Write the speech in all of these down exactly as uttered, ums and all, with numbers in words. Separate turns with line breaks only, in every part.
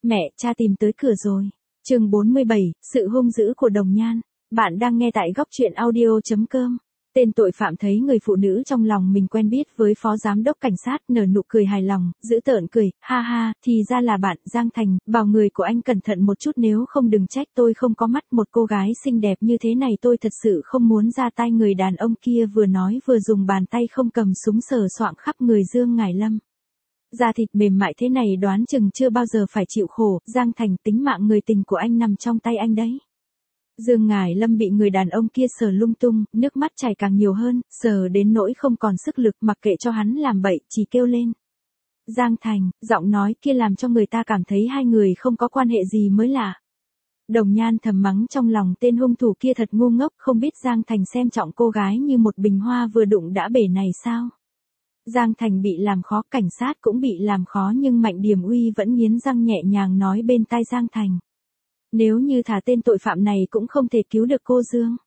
Mẹ, cha tìm tới cửa rồi. Chương bốn mươi bảy, sự hung dữ của Đồng Nhan. Bạn đang nghe tại góc truyện audio chấm com. Tên tội phạm thấy người phụ nữ trong lòng mình quen biết với phó giám đốc cảnh sát, nở nụ cười hài lòng, giữ tợn cười, ha ha, thì ra là bạn, Giang Thành, bảo người của anh cẩn thận một chút nếu không đừng trách tôi không có mắt, một cô gái xinh đẹp như thế này tôi thật sự không muốn ra tay. Người đàn ông kia vừa nói vừa dùng bàn tay không cầm súng sờ soạng khắp người Dương Ngải Lâm. Da thịt mềm mại thế này đoán chừng chưa bao giờ phải chịu khổ, Giang Thành, tính mạng người tình của anh nằm trong tay anh đấy. Dương Ngải Lâm bị người đàn ông kia sờ lung tung, nước mắt chảy càng nhiều hơn, sờ đến nỗi không còn sức lực, mặc kệ cho hắn làm bậy, chỉ kêu lên. Giang Thành, giọng nói kia làm cho người ta cảm thấy hai người không có quan hệ gì mới lạ. Đồng Nhan thầm mắng trong lòng, tên hung thủ kia thật ngu ngốc, không biết Giang Thành xem trọng cô gái như một bình hoa vừa đụng đã bể này sao. Giang Thành bị làm khó, cảnh sát cũng bị làm khó, nhưng Mạnh Điểm Uy vẫn nghiến răng nhẹ nhàng nói bên tai Giang Thành. Nếu như thả tên tội phạm này cũng không thể cứu được cô Dương.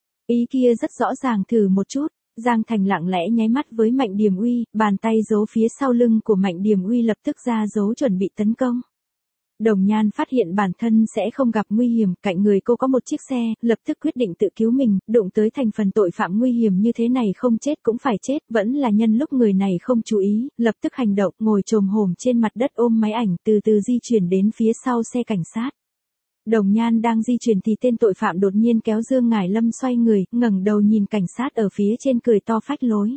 Ý kia rất rõ ràng, thử một chút. Giang Thành lặng lẽ nháy mắt với Mạnh Điểm Uy, bàn tay giấu phía sau lưng của Mạnh Điểm Uy lập tức ra dấu chuẩn bị tấn công. Đồng Nhan phát hiện bản thân sẽ không gặp nguy hiểm, cạnh người cô có một chiếc xe, lập tức quyết định tự cứu mình, đụng tới thành phần tội phạm nguy hiểm như thế này không chết cũng phải chết, vẫn là nhân lúc người này không chú ý, lập tức hành động, ngồi chồm hổm trên mặt đất ôm máy ảnh từ từ di chuyển đến phía sau xe cảnh sát. Đồng Nhan đang di chuyển thì tên tội phạm đột nhiên kéo Dương Ngải Lâm xoay người, ngẩng đầu nhìn cảnh sát ở phía trên cười to phách lối.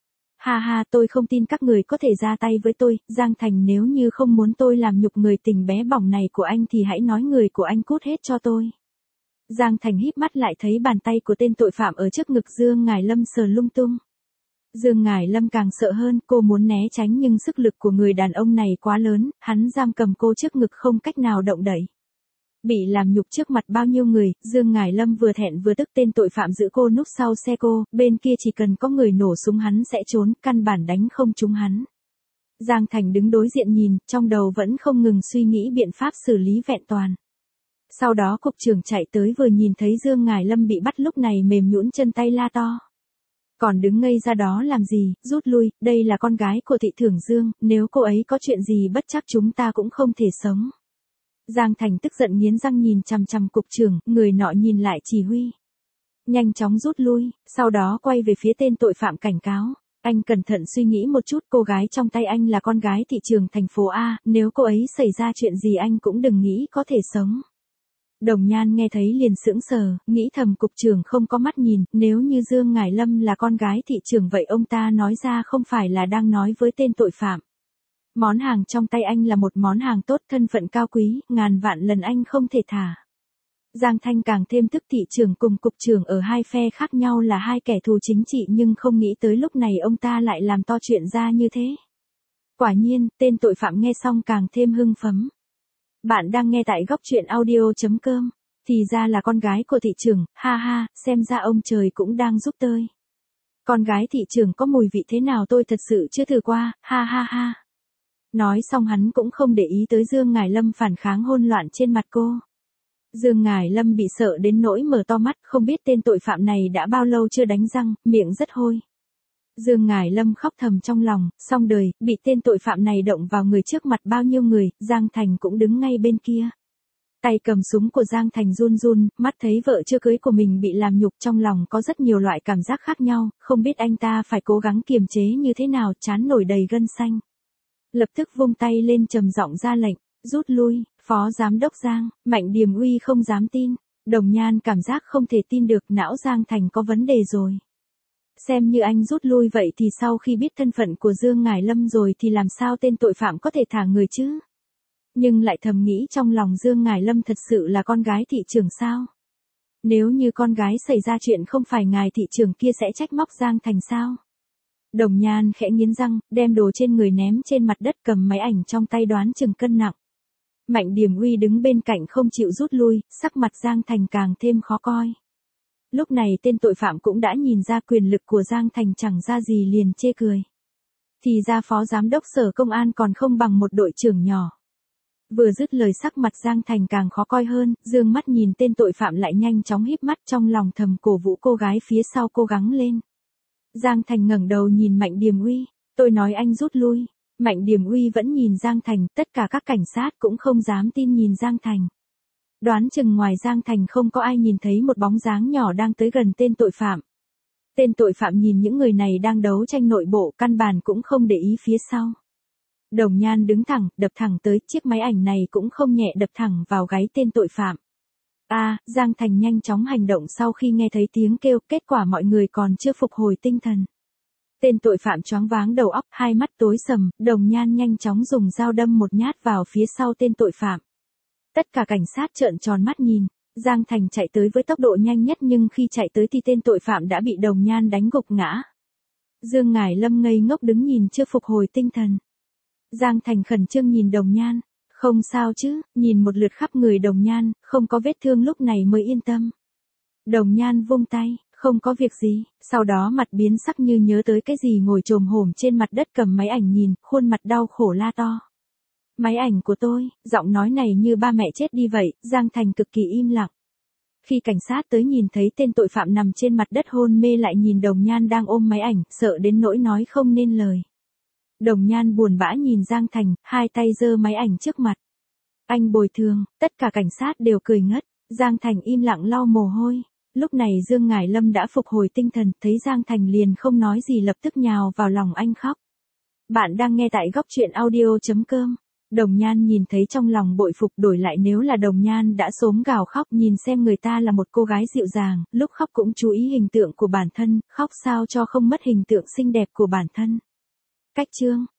Ha ha, tôi không tin các người có thể ra tay với tôi, Giang Thành, nếu như không muốn tôi làm nhục người tình bé bỏng này của anh thì hãy nói người của anh cút hết cho tôi. Giang Thành híp mắt lại thấy bàn tay của tên tội phạm ở trước ngực Dương Ngải Lâm sờ lung tung. Dương Ngải Lâm càng sợ hơn, cô muốn né tránh nhưng sức lực của người đàn ông này quá lớn, hắn giam cầm cô trước ngực không cách nào động đậy. Bị làm nhục trước mặt bao nhiêu người, Dương Ngải Lâm vừa thẹn vừa tức, tên tội phạm giữ cô núp sau xe cô, bên kia chỉ cần có người nổ súng hắn sẽ trốn, căn bản đánh không trúng hắn. Giang Thành đứng đối diện nhìn, trong đầu vẫn không ngừng suy nghĩ biện pháp xử lý vẹn toàn. Sau đó cục trưởng chạy tới vừa nhìn thấy Dương Ngải Lâm bị bắt lúc này mềm nhũn chân tay la to. Còn đứng ngây ra đó làm gì, rút lui, đây là con gái của thị trưởng Dương, nếu cô ấy có chuyện gì bất chắc chúng ta cũng không thể sống. Giang Thành tức giận nghiến răng nhìn chằm chằm cục trưởng, người nọ nhìn lại chỉ huy. Nhanh chóng rút lui, sau đó quay về phía tên tội phạm cảnh cáo. Anh cẩn thận suy nghĩ một chút, cô gái trong tay anh là con gái thị trưởng thành phố A, nếu cô ấy xảy ra chuyện gì anh cũng đừng nghĩ có thể sống. Đồng Nhan nghe thấy liền sững sờ, nghĩ thầm cục trưởng không có mắt nhìn, nếu như Dương Ngải Lâm là con gái thị trưởng vậy ông ta nói ra không phải là đang nói với tên tội phạm. Món hàng trong tay anh là một món hàng tốt, thân phận cao quý, ngàn vạn lần anh không thể thả. Giang Thanh càng thêm tức, thị trưởng cùng cục trưởng ở hai phe khác nhau là hai kẻ thù chính trị, nhưng không nghĩ tới lúc này ông ta lại làm to chuyện ra như thế. Quả nhiên, tên tội phạm nghe xong càng thêm hưng phấn. Bạn đang nghe tại góc truyện audio chấm com. Thì ra là con gái của thị trưởng, ha ha, xem ra ông trời cũng đang giúp tôi. Con gái thị trưởng có mùi vị thế nào tôi thật sự chưa thử qua, ha ha ha. Nói xong hắn cũng không để ý tới Dương Ngải Lâm phản kháng hỗn loạn trên mặt cô. Dương Ngải Lâm bị sợ đến nỗi mở to mắt, không biết tên tội phạm này đã bao lâu chưa đánh răng, miệng rất hôi. Dương Ngải Lâm khóc thầm trong lòng, xong đời, bị tên tội phạm này động vào người trước mặt bao nhiêu người, Giang Thành cũng đứng ngay bên kia. Tay cầm súng của Giang Thành run run, mắt thấy vợ chưa cưới của mình bị làm nhục, trong lòng có rất nhiều loại cảm giác khác nhau, không biết anh ta phải cố gắng kiềm chế như thế nào, trán nổi đầy gân xanh. Lập tức vung tay lên trầm giọng ra lệnh, rút lui, phó giám đốc Giang. Mạnh Điểm Uy không dám tin, Đồng Nhan cảm giác không thể tin được, não Giang Thành có vấn đề rồi. Xem như anh rút lui vậy thì sau khi biết thân phận của Dương Ngải Lâm rồi thì làm sao tên tội phạm có thể thả người chứ? Nhưng lại thầm nghĩ trong lòng, Dương Ngải Lâm thật sự là con gái thị trưởng sao? Nếu như con gái xảy ra chuyện không phải ngài thị trưởng kia sẽ trách móc Giang Thành sao? Đồng Nhan khẽ nghiến răng, đem đồ trên người ném trên mặt đất, cầm máy ảnh trong tay đoán chừng cân nặng. Mạnh Điểm Uy đứng bên cạnh không chịu rút lui, sắc mặt Giang Thành càng thêm khó coi. Lúc này tên tội phạm cũng đã nhìn ra quyền lực của Giang Thành chẳng ra gì liền chê cười. Thì ra phó giám đốc sở công an còn không bằng một đội trưởng nhỏ. Vừa dứt lời sắc mặt Giang Thành càng khó coi hơn, dương mắt nhìn tên tội phạm lại nhanh chóng híp mắt, trong lòng thầm cổ vũ cô gái phía sau cố gắng lên. Giang Thành ngẩng đầu nhìn Mạnh Điểm Uy, tôi nói anh rút lui. Mạnh Điềm Uy vẫn nhìn Giang Thành, tất cả các cảnh sát cũng không dám tin nhìn Giang Thành. Đoán chừng ngoài Giang Thành không có ai nhìn thấy một bóng dáng nhỏ đang tới gần tên tội phạm. Tên tội phạm nhìn những người này đang đấu tranh nội bộ, căn bản cũng không để ý phía sau. Đồng Nhan đứng thẳng, đập thẳng tới, chiếc máy ảnh này cũng không nhẹ đập thẳng vào gáy tên tội phạm. A, à, Giang Thành nhanh chóng hành động sau khi nghe thấy tiếng kêu, kết quả mọi người còn chưa phục hồi tinh thần. Tên tội phạm choáng váng đầu óc, hai mắt tối sầm, Đồng Nhan nhanh chóng dùng dao đâm một nhát vào phía sau tên tội phạm. Tất cả cảnh sát trợn tròn mắt nhìn, Giang Thành chạy tới với tốc độ nhanh nhất nhưng khi chạy tới thì tên tội phạm đã bị Đồng Nhan đánh gục ngã. Dương Ngải Lâm ngây ngốc đứng nhìn chưa phục hồi tinh thần. Giang Thành khẩn trương nhìn Đồng Nhan, không sao chứ, nhìn một lượt khắp người Đồng Nhan, không có vết thương lúc này mới yên tâm. Đồng Nhan vung tay, không có việc gì, sau đó mặt biến sắc như nhớ tới cái gì ngồi chồm hổm trên mặt đất cầm máy ảnh nhìn, khuôn mặt đau khổ la to. Máy ảnh của tôi, giọng nói này như ba mẹ chết đi vậy, Giang Thành cực kỳ im lặng. Khi cảnh sát tới nhìn thấy tên tội phạm nằm trên mặt đất hôn mê lại nhìn Đồng Nhan đang ôm máy ảnh, sợ đến nỗi nói không nên lời. Đồng Nhan buồn bã nhìn Giang Thành, hai tay giơ máy ảnh trước mặt. Anh bồi thường, tất cả cảnh sát đều cười ngất, Giang Thành im lặng lau mồ hôi. Lúc này Dương Ngải Lâm đã phục hồi tinh thần, thấy Giang Thành liền không nói gì lập tức nhào vào lòng anh khóc. Bạn đang nghe tại góc truyện audio chấm com. Đồng Nhan nhìn thấy trong lòng bội phục, đổi lại nếu là Đồng Nhan đã xốm gào khóc, nhìn xem người ta là một cô gái dịu dàng, lúc khóc cũng chú ý hình tượng của bản thân, khóc sao cho không mất hình tượng xinh đẹp của bản thân. Cách chương